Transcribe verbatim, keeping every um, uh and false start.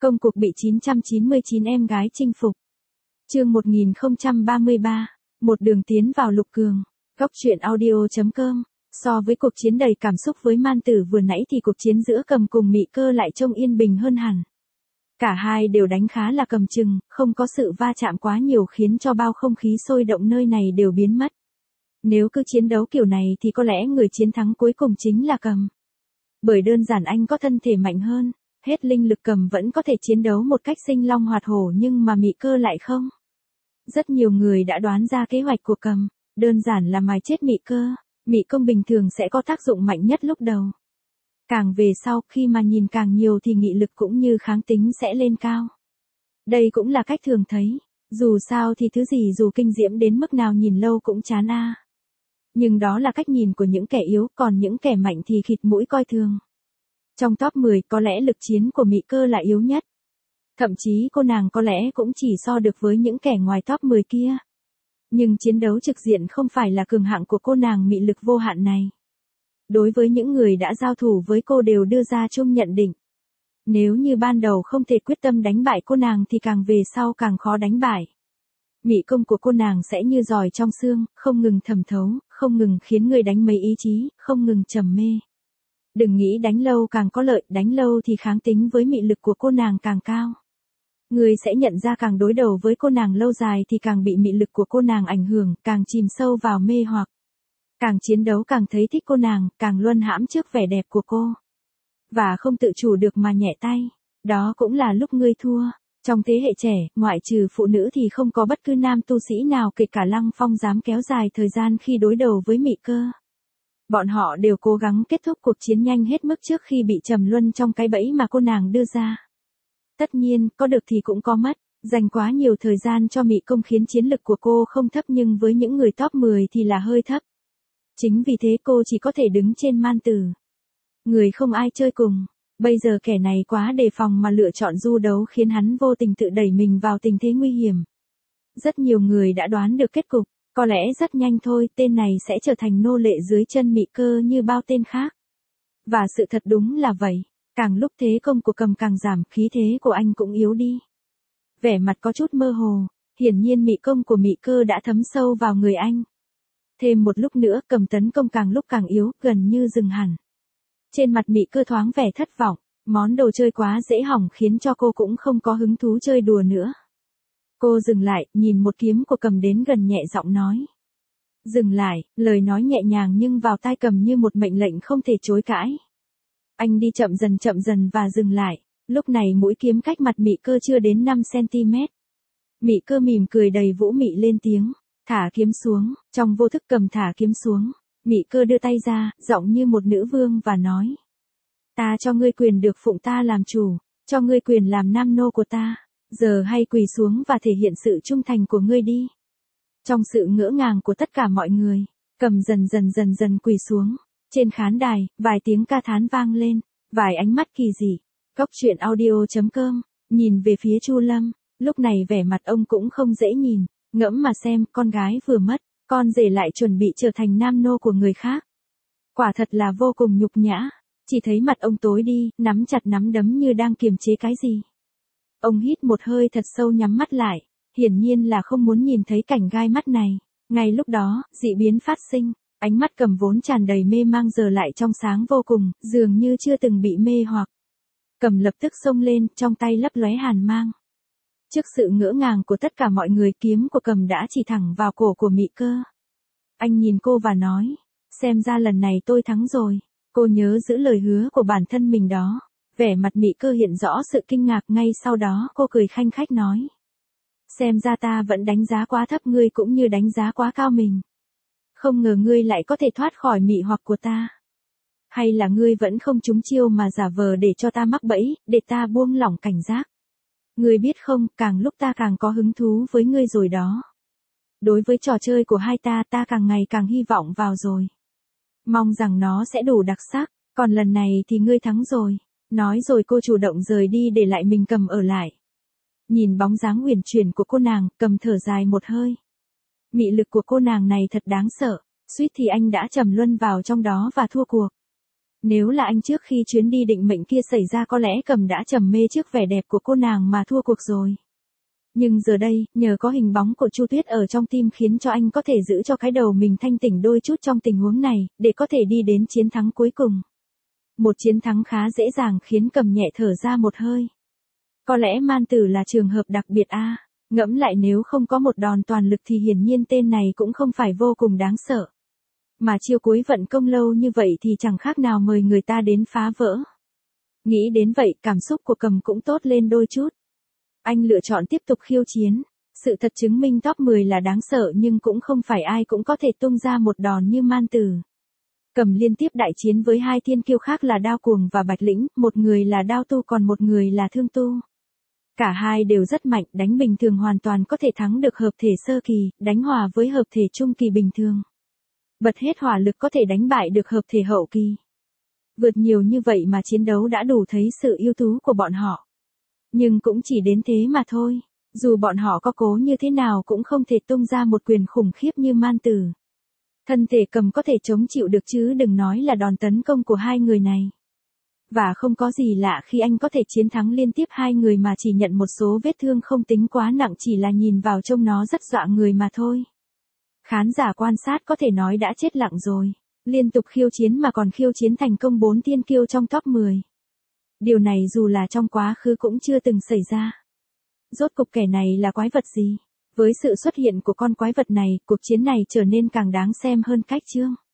Công cuộc bị chín trăm chín mươi chín em gái chinh phục. Chương một nghìn không trăm ba mươi ba, một đường tiến vào lục cường. Góc truyện audio chấm com. So với cuộc chiến đầy cảm xúc với Man Tử vừa nãy thì cuộc chiến giữa Cầm cùng Mị Cơ lại trông yên bình hơn hẳn. Cả hai đều đánh khá là cầm chừng, không có sự va chạm quá nhiều khiến cho bao không khí sôi động nơi này đều biến mất. Nếu cứ chiến đấu kiểu này thì có lẽ người chiến thắng cuối cùng chính là Cầm. Bởi đơn giản anh có thân thể mạnh hơn, hết linh lực Cầm vẫn có thể chiến đấu một cách sinh long hoạt hổ nhưng mà Mị Cơ lại không. Rất nhiều người đã đoán ra kế hoạch của Cầm, đơn giản là mài chết Mị Cơ. Mị công bình thường sẽ có tác dụng mạnh nhất lúc đầu. Càng về sau khi mà nhìn càng nhiều thì nghị lực cũng như kháng tính sẽ lên cao. Đây cũng là cách thường thấy, dù sao thì thứ gì dù kinh diễm đến mức nào nhìn lâu cũng chán a. Nhưng đó là cách nhìn của những kẻ yếu, còn những kẻ mạnh thì khịt mũi coi thường. Trong top mười có lẽ lực chiến của Mị Cơ là yếu nhất. Thậm chí cô nàng có lẽ cũng chỉ so được với những kẻ ngoài top mười kia. Nhưng chiến đấu trực diện không phải là cường hạng của cô nàng mị lực vô hạn này. Đối với những người đã giao thủ với cô đều đưa ra chung nhận định. Nếu như ban đầu không thể quyết tâm đánh bại cô nàng thì càng về sau càng khó đánh bại. Mị công của cô nàng sẽ như giỏi trong xương, không ngừng thẩm thấu, không ngừng khiến người đánh mấy ý chí, không ngừng trầm mê. Đừng nghĩ đánh lâu càng có lợi, đánh lâu thì kháng tính với mị lực của cô nàng càng cao. Người sẽ nhận ra càng đối đầu với cô nàng lâu dài thì càng bị mị lực của cô nàng ảnh hưởng, càng chìm sâu vào mê hoặc. Càng chiến đấu càng thấy thích cô nàng, càng luân hãm trước vẻ đẹp của cô. Và không tự chủ được mà nhẹ tay. Đó cũng là lúc ngươi thua. Trong thế hệ trẻ, ngoại trừ phụ nữ thì không có bất cứ nam tu sĩ nào kể cả Lăng Phong dám kéo dài thời gian khi đối đầu với Mị Cơ. Bọn họ đều cố gắng kết thúc cuộc chiến nhanh hết mức trước khi bị trầm luân trong cái bẫy mà cô nàng đưa ra. Tất nhiên, có được thì cũng có mất, dành quá nhiều thời gian cho Mị công khiến chiến lực của cô không thấp nhưng với những người top mười thì là hơi thấp. Chính vì thế cô chỉ có thể đứng trên Man Tử. Người không ai chơi cùng, bây giờ kẻ này quá đề phòng mà lựa chọn du đấu khiến hắn vô tình tự đẩy mình vào tình thế nguy hiểm. Rất nhiều người đã đoán được kết cục, có lẽ rất nhanh thôi tên này sẽ trở thành nô lệ dưới chân Mị Cơ như bao tên khác. Và sự thật đúng là vậy. Càng lúc thế công của Cầm càng giảm, khí thế của anh cũng yếu đi. Vẻ mặt có chút mơ hồ, hiển nhiên mị công của Mị Cơ đã thấm sâu vào người anh. Thêm một lúc nữa Cầm tấn công càng lúc càng yếu, gần như dừng hẳn. Trên mặt Mị Cơ thoáng vẻ thất vọng, món đồ chơi quá dễ hỏng khiến cho cô cũng không có hứng thú chơi đùa nữa. Cô dừng lại, nhìn một kiếm của Cầm đến gần nhẹ giọng nói. Dừng lại, lời nói nhẹ nhàng nhưng vào tai Cầm như một mệnh lệnh không thể chối cãi. Anh đi chậm dần chậm dần và dừng lại, lúc này mũi kiếm cách mặt Mị Cơ chưa đến năm xăng-ti-mét. Mị Cơ mỉm cười đầy vũ mị lên tiếng, thả kiếm xuống, trong vô thức Cầm thả kiếm xuống. Mị Cơ đưa tay ra, giọng như một nữ vương và nói. Ta cho ngươi quyền được phụng ta làm chủ, cho ngươi quyền làm nam nô của ta, giờ hay quỳ xuống và thể hiện sự trung thành của ngươi đi. Trong sự ngỡ ngàng của tất cả mọi người, Cầm dần dần dần dần quỳ xuống. Trên khán đài, vài tiếng ca thán vang lên, vài ánh mắt kỳ dị. Góc truyện audio chấm com, nhìn về phía Chu Lâm, lúc này vẻ mặt ông cũng không dễ nhìn, ngẫm mà xem, con gái vừa mất, con rể lại chuẩn bị trở thành nam nô của người khác. Quả thật là vô cùng nhục nhã, chỉ thấy mặt ông tối đi, nắm chặt nắm đấm như đang kiềm chế cái gì. Ông hít một hơi thật sâu nhắm mắt lại, hiển nhiên là không muốn nhìn thấy cảnh gai mắt này. Ngay lúc đó, dị biến phát sinh. Ánh mắt Cầm vốn tràn đầy mê mang giờ lại trong sáng vô cùng, dường như chưa từng bị mê hoặc. Cầm lập tức xông lên, trong tay lấp lóe hàn mang. Trước sự ngỡ ngàng của tất cả mọi người, kiếm của Cầm đã chỉ thẳng vào cổ của Mị Cơ. Anh nhìn cô và nói, xem ra lần này tôi thắng rồi. Cô nhớ giữ lời hứa của bản thân mình đó. Vẻ mặt Mị Cơ hiện rõ sự kinh ngạc, ngay sau đó cô cười khanh khách nói. Xem ra ta vẫn đánh giá quá thấp ngươi cũng như đánh giá quá cao mình. Không ngờ ngươi lại có thể thoát khỏi mị hoặc của ta. Hay là ngươi vẫn không trúng chiêu mà giả vờ để cho ta mắc bẫy, để ta buông lỏng cảnh giác. Ngươi biết không, càng lúc ta càng có hứng thú với ngươi rồi đó. Đối với trò chơi của hai ta ta càng ngày càng hy vọng vào rồi. Mong rằng nó sẽ đủ đặc sắc, còn lần này thì ngươi thắng rồi. Nói rồi cô chủ động rời đi để lại mình Cầm ở lại. Nhìn bóng dáng uyển chuyển của cô nàng, Cầm thở dài một hơi. Mị lực của cô nàng này thật đáng sợ, suýt thì anh đã trầm luân vào trong đó và thua cuộc. Nếu là anh trước khi chuyến đi định mệnh kia xảy ra có lẽ Cầm đã trầm mê trước vẻ đẹp của cô nàng mà thua cuộc rồi. Nhưng giờ đây, nhờ có hình bóng của Chu Tuyết ở trong tim khiến cho anh có thể giữ cho cái đầu mình thanh tỉnh đôi chút trong tình huống này, để có thể đi đến chiến thắng cuối cùng. Một chiến thắng khá dễ dàng khiến Cầm nhẹ thở ra một hơi. Có lẽ Man Tử là trường hợp đặc biệt a. À? Ngẫm lại nếu không có một đòn toàn lực thì hiển nhiên tên này cũng không phải vô cùng đáng sợ. Mà chiêu cuối vận công lâu như vậy thì chẳng khác nào mời người ta đến phá vỡ. Nghĩ đến vậy, cảm xúc của Cầm cũng tốt lên đôi chút. Anh lựa chọn tiếp tục khiêu chiến. Sự thật chứng minh top mười là đáng sợ nhưng cũng không phải ai cũng có thể tung ra một đòn như Man Tử. Cầm liên tiếp đại chiến với hai thiên kiêu khác là Đao Cuồng và Bạch Lĩnh, một người là Đao Tu còn một người là Thương Tu. Cả hai đều rất mạnh, đánh bình thường hoàn toàn có thể thắng được hợp thể sơ kỳ, đánh hòa với hợp thể trung kỳ bình thường. Bật hết hỏa lực có thể đánh bại được hợp thể hậu kỳ. Vượt nhiều như vậy mà chiến đấu đã đủ thấy sự ưu tú của bọn họ. Nhưng cũng chỉ đến thế mà thôi, dù bọn họ có cố như thế nào cũng không thể tung ra một quyền khủng khiếp như Man Tử. Thân thể Cầm có thể chống chịu được chứ đừng nói là đòn tấn công của hai người này. Và không có gì lạ khi anh có thể chiến thắng liên tiếp hai người mà chỉ nhận một số vết thương không tính quá nặng, chỉ là nhìn vào trông nó rất dọa người mà thôi. Khán giả quan sát có thể nói đã chết lặng rồi. Liên tục khiêu chiến mà còn khiêu chiến thành công bốn thiên kiêu trong top mười. Điều này dù là trong quá khứ cũng chưa từng xảy ra. Rốt cục kẻ này là quái vật gì? Với sự xuất hiện của con quái vật này, cuộc chiến này trở nên càng đáng xem hơn cách chương.